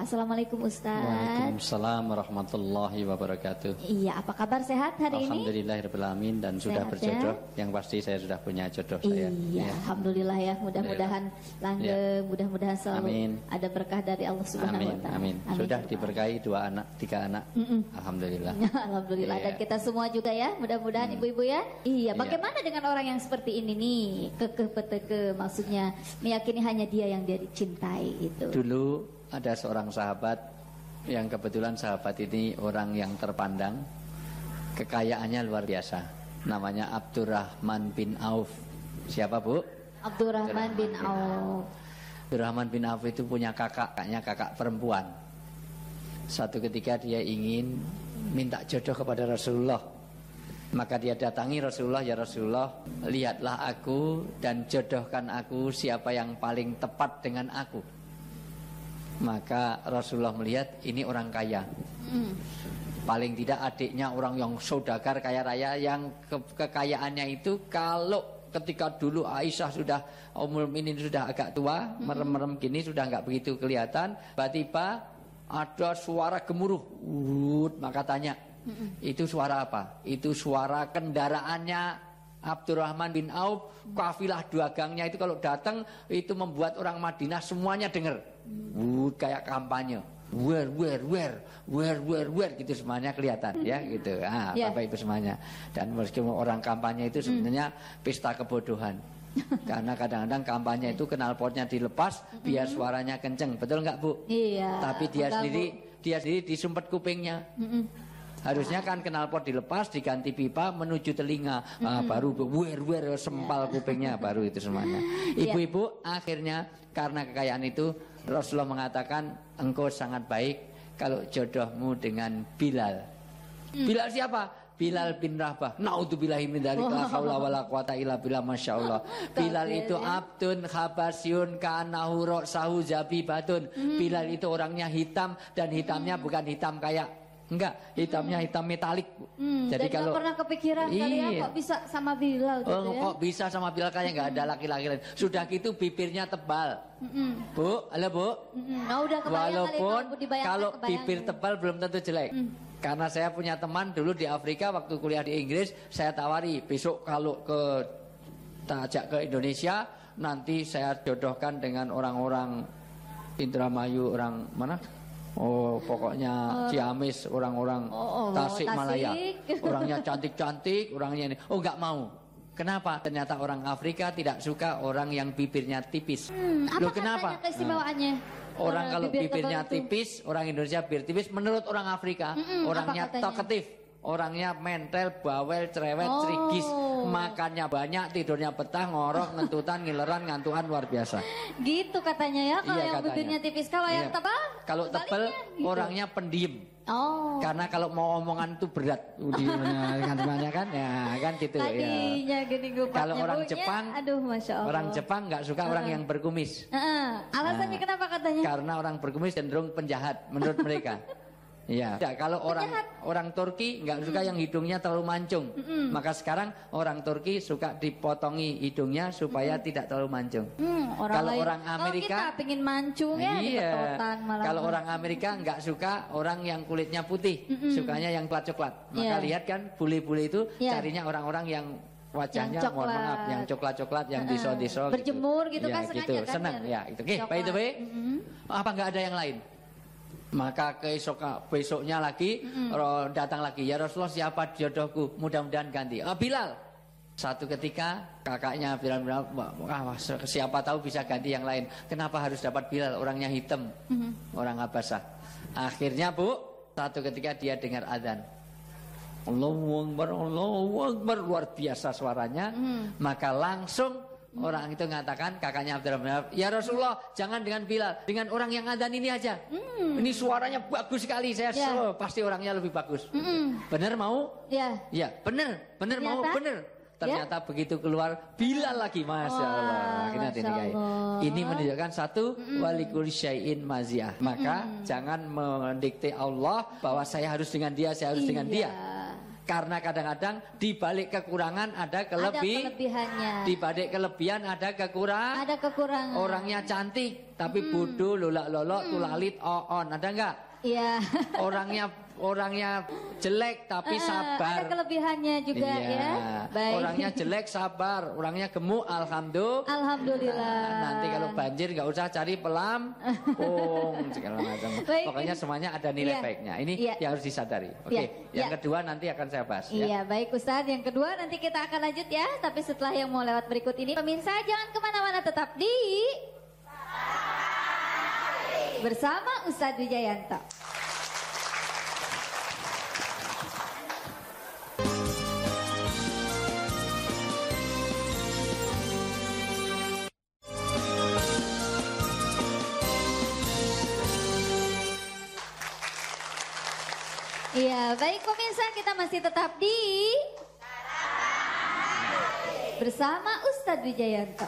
Assalamualaikum Ustaz. Waalaikumsalam warahmatullahi wabarakatuh. Iya, apa kabar, sehat hari ini? Alhamdulillahirrahmanirrahim, dan sudah Sehat, berjodoh. ya? Yang pasti saya sudah punya jodoh Iya, saya. alhamdulillah ya. Mudah-mudahan langgeng, mudah-mudahan selalu Amin. ada berkah dari Allah Subhanahu wa taala. Amin. Sudah diberkahi 2 anak, 3 anak. Alhamdulillah. Alhamdulillah. Iya. Dan kita semua juga ya, mudah-mudahan ibu-ibu ya. Iya, bagaimana dengan orang yang seperti ini nih? Kekeh maksudnya meyakini hanya dia yang dia dicintai itu. Dulu ada seorang sahabat yang kebetulan sahabat ini orang yang terpandang, kekayaannya luar biasa. Namanya Abdurrahman bin Auf. Siapa, Bu? Abdurrahman bin Auf. Abdurrahman bin Auf itu punya kakaknya, kakak perempuan. Suatu ketika dia ingin minta jodoh kepada Rasulullah. Maka dia datangi Rasulullah, ya Rasulullah, lihatlah aku dan jodohkan aku siapa yang paling tepat dengan aku. Maka Rasulullah melihat ini orang kaya. Paling tidak adiknya orang yang saudagar kaya raya, yang kekayaannya itu kalau ketika dulu Aisyah sudah Ummul Mukminin sudah agak tua, merem-merem gini sudah nggak begitu kelihatan. Tiba-tiba ada suara gemuruh, maka tanya, itu suara apa? Itu suara kendaraannya Abdurrahman bin Auf, kafilah dagangnya itu kalau datang itu membuat orang Madinah semuanya dengar. Kayak kampanye. Where gitu semuanya kelihatan ya gitu. Bapak Ibu semuanya. Dan meskipun orang kampanye itu sebenarnya pesta kebodohan. Karena kadang-kadang kampanye itu knalpotnya dilepas biar suaranya kenceng, betul nggak, Bu? Iya. Tapi dia sendiri disumpet kupingnya. Harusnya kan knalpot dilepas, diganti pipa menuju telinga, baru wer sempal kupingnya, baru itu semuanya. Ibu-ibu, akhirnya karena kekayaan itu Rasulullah mengatakan engkau sangat baik kalau jodohmu dengan Bilal. Bilal siapa? Bilal bin Rabah. Naudzubillahi min dzalik, la haula wala quwata illa billah, masyaallah. Bilal itu abdun khabasyun kanahu ra'sahu zabibatun. Bilal itu orangnya hitam, dan hitamnya bukan hitam kayak, enggak, hitamnya hitam metalik. Jadi kalau pernah kepikiran kali ya kok bisa sama Bilal gitu ya. Kok bisa sama Bilal, kayak enggak ada laki-laki lain. Sudah gitu bibirnya tebal. Bu, halo Bu. Udah kebayang. Walaupun kalau bibir tebal belum tentu jelek. Karena saya punya teman dulu di Afrika waktu kuliah di Inggris, saya tawari besok kalau tak ajak ke Indonesia, nanti saya jodohkan dengan orang-orang Indramayu, orang mana? Pokoknya Ciamis, orang-orang Tasik Malaya. Orangnya cantik-cantik, orangnya ini. Enggak mau. Kenapa? Ternyata orang Afrika tidak suka orang yang bibirnya tipis. Apa kenapa? Keistimewaannya? Orang kalau bibirnya tipis, orang Indonesia bibir tipis, menurut orang Afrika, orangnya talkative, orangnya mental, bawel, cerewet, cerigis, makannya banyak, tidurnya betah, ngorok, ngentutan, ngileran, ngantuan luar biasa. Gitu katanya ya, kalau yang katanya. bibirnya tipis, kalau yang tebal? Kalau tebal, gitu. Orangnya pendiam. Karena kalau mau omongan itu berat, temannya kan, ya kan gitu. Tadinya gini gue. Kalau orang Jepang, Masya Allah. Orang Jepang nggak suka orang yang berkumis. Alasannya kenapa katanya? Karena orang berkumis cenderung penjahat menurut mereka. Iya. Kalau orang Turki nggak suka yang hidungnya terlalu mancung. Maka sekarang orang Turki suka dipotongi hidungnya supaya tidak terlalu mancung. Kalau orang Amerika, kalau kita pengen mancung ya, kalau orang Amerika nggak suka orang yang kulitnya putih, sukanya yang coklat-coklat. Maka lihat kan, bule-bule itu carinya orang-orang yang wajahnya mohon maaf, yang coklat-coklat, yang diso-diso, berjemur gitu kan, sengaja gitu. kan. Senang ya itu. By the way, apa nggak ada yang lain? Maka besoknya lagi datang lagi, ya Rasulullah, siapa jodohku, mudah-mudahan ganti. Bilal. Satu ketika kakaknya Bilal bilang, siapa tahu bisa ganti yang lain. Kenapa harus dapat Bilal, orangnya hitam, orang Habasah. Akhirnya Bu, satu ketika dia dengar azan, Allahu Akbar, luar biasa suaranya. Maka langsung orang itu mengatakan, kakaknya Abdurrahman, ya Rasulullah, jangan dengan Bilal, dengan orang yang adzan ini aja. Ini suaranya bagus sekali, saya pasti orangnya lebih bagus. Bener mau? Ya, bener mau, bener. Ternyata begitu keluar Bilal lagi, masya Allah. Ini menunjukkan satu, walikul syai'in maziah. Maka jangan mendikte Allah bahwa saya harus dengan dia, saya harus dengan dia. Karena kadang-kadang di balik kekurangan ada kelebihannya. Di balik kelebihan ada kekurangan. Ada kekurangan. Orangnya cantik, tapi bodoh, lolak lolok, tulalit, oon. Ada enggak? Iya. Orangnya jelek tapi sabar. Ada kelebihannya juga ya. Baik. Orangnya jelek sabar, orangnya gemuk alhamdulillah. Nah, nanti kalau banjir nggak usah cari pelampung segala macam. Pokoknya semuanya ada nilai baiknya. Ini yang harus disadari. Oke. Yang kedua nanti akan saya bahas. Iya, baik Ustadz. Yang kedua nanti kita akan lanjut ya. Tapi setelah yang mau lewat berikut ini, pemirsa jangan kemana-mana, tetap di bersama Ustadz Wijayanto. Iya, baik pemirsa, kita masih tetap di bersama Ustadz Wijayanto.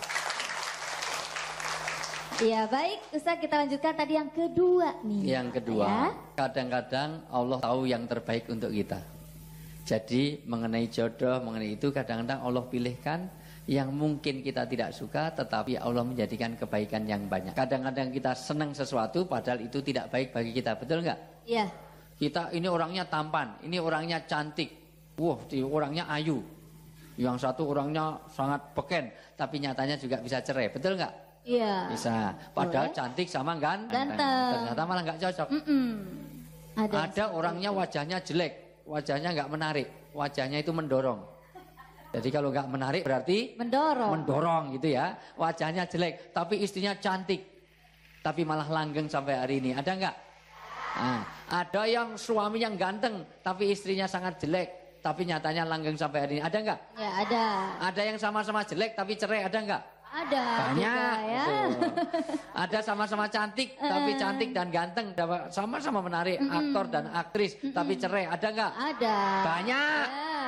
Iya, baik Ustadz, kita lanjutkan tadi yang kedua nih. Yang kedua, kadang-kadang Allah tahu yang terbaik untuk kita. Jadi mengenai jodoh, mengenai itu kadang-kadang Allah pilihkan yang mungkin kita tidak suka, tetapi Allah menjadikan kebaikan yang banyak. Kadang-kadang kita senang sesuatu padahal itu tidak baik bagi kita, betul nggak? Iya. Kita ini orangnya tampan, ini orangnya cantik, orangnya ayu. Yang satu orangnya sangat beken, tapi nyatanya juga bisa cerai, betul nggak? Iya. Bisa. Padahal cantik sama ganteng. Ternyata malah nggak cocok. Ada orangnya wajahnya jelek, wajahnya nggak menarik, wajahnya itu mendorong. Jadi kalau nggak menarik berarti mendorong gitu ya. Wajahnya jelek, tapi istrinya cantik, tapi malah langgeng sampai hari ini. Ada nggak? Nah, ada yang suami yang ganteng tapi istrinya sangat jelek tapi nyatanya langgeng sampai hari ini. Ada nggak? Ya, ada. Ada yang sama-sama jelek tapi cerai, ada nggak? Ada. Banyak ya. Ada sama-sama cantik tapi cantik dan ganteng sama-sama menarik, aktor dan aktris tapi cerai, ada nggak? Ada. Banyak.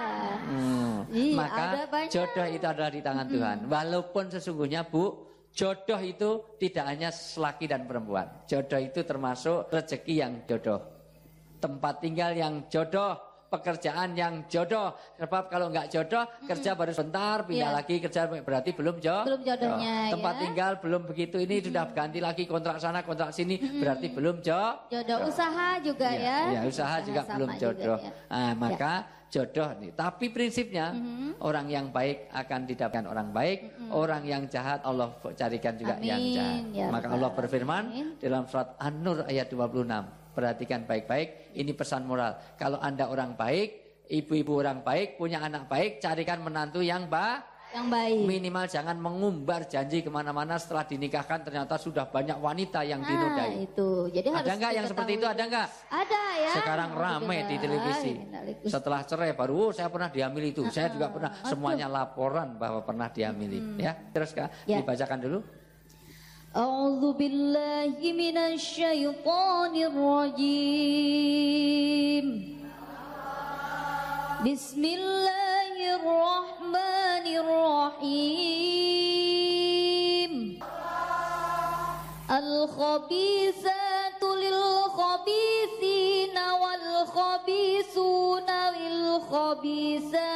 Maka ada banyak. Jodoh itu adalah di tangan Tuhan. Walaupun sesungguhnya Bu, jodoh itu tidak hanya laki dan perempuan. Jodoh itu termasuk rezeki yang jodoh, tempat tinggal yang jodoh, pekerjaan yang jodoh. Sebab kalau nggak jodoh, kerja baru sebentar, pindah lagi kerja berarti belum jodohnya. Tempat tinggal belum begitu, ini sudah ganti lagi kontrak sana, kontrak sini, berarti belum jodoh. Usaha juga ya. Ya, usaha juga belum jodoh. Juga, ya. Nah, maka jodoh nih. Tapi prinsipnya orang yang baik akan didapatkan orang baik, orang yang jahat Allah carikan juga yang jahat. Ya, maka Allah berfirman dalam surat An-Nur ayat 26. Perhatikan baik-baik, ini pesan moral. Kalau Anda orang baik, ibu-ibu orang baik, punya anak baik, carikan menantu yang baik. Minimal jangan mengumbar janji kemana-mana setelah dinikahkan ternyata sudah banyak wanita yang dinodai. Itu. Jadi ada nggak yang seperti itu? Ada nggak? Ada ya. Sekarang ramai di televisi. Setelah cerai baru, saya pernah dihamili itu. Saya juga pernah. Semuanya laporan bahwa pernah dihamili. Ya, terus Kak, dibacakan dulu. A'udzu billahi minasyaitonir rajim. Bismillahirrahmanirrahim. Al-khabithatu lil-khabithina wal-khabithuna lil-khabithati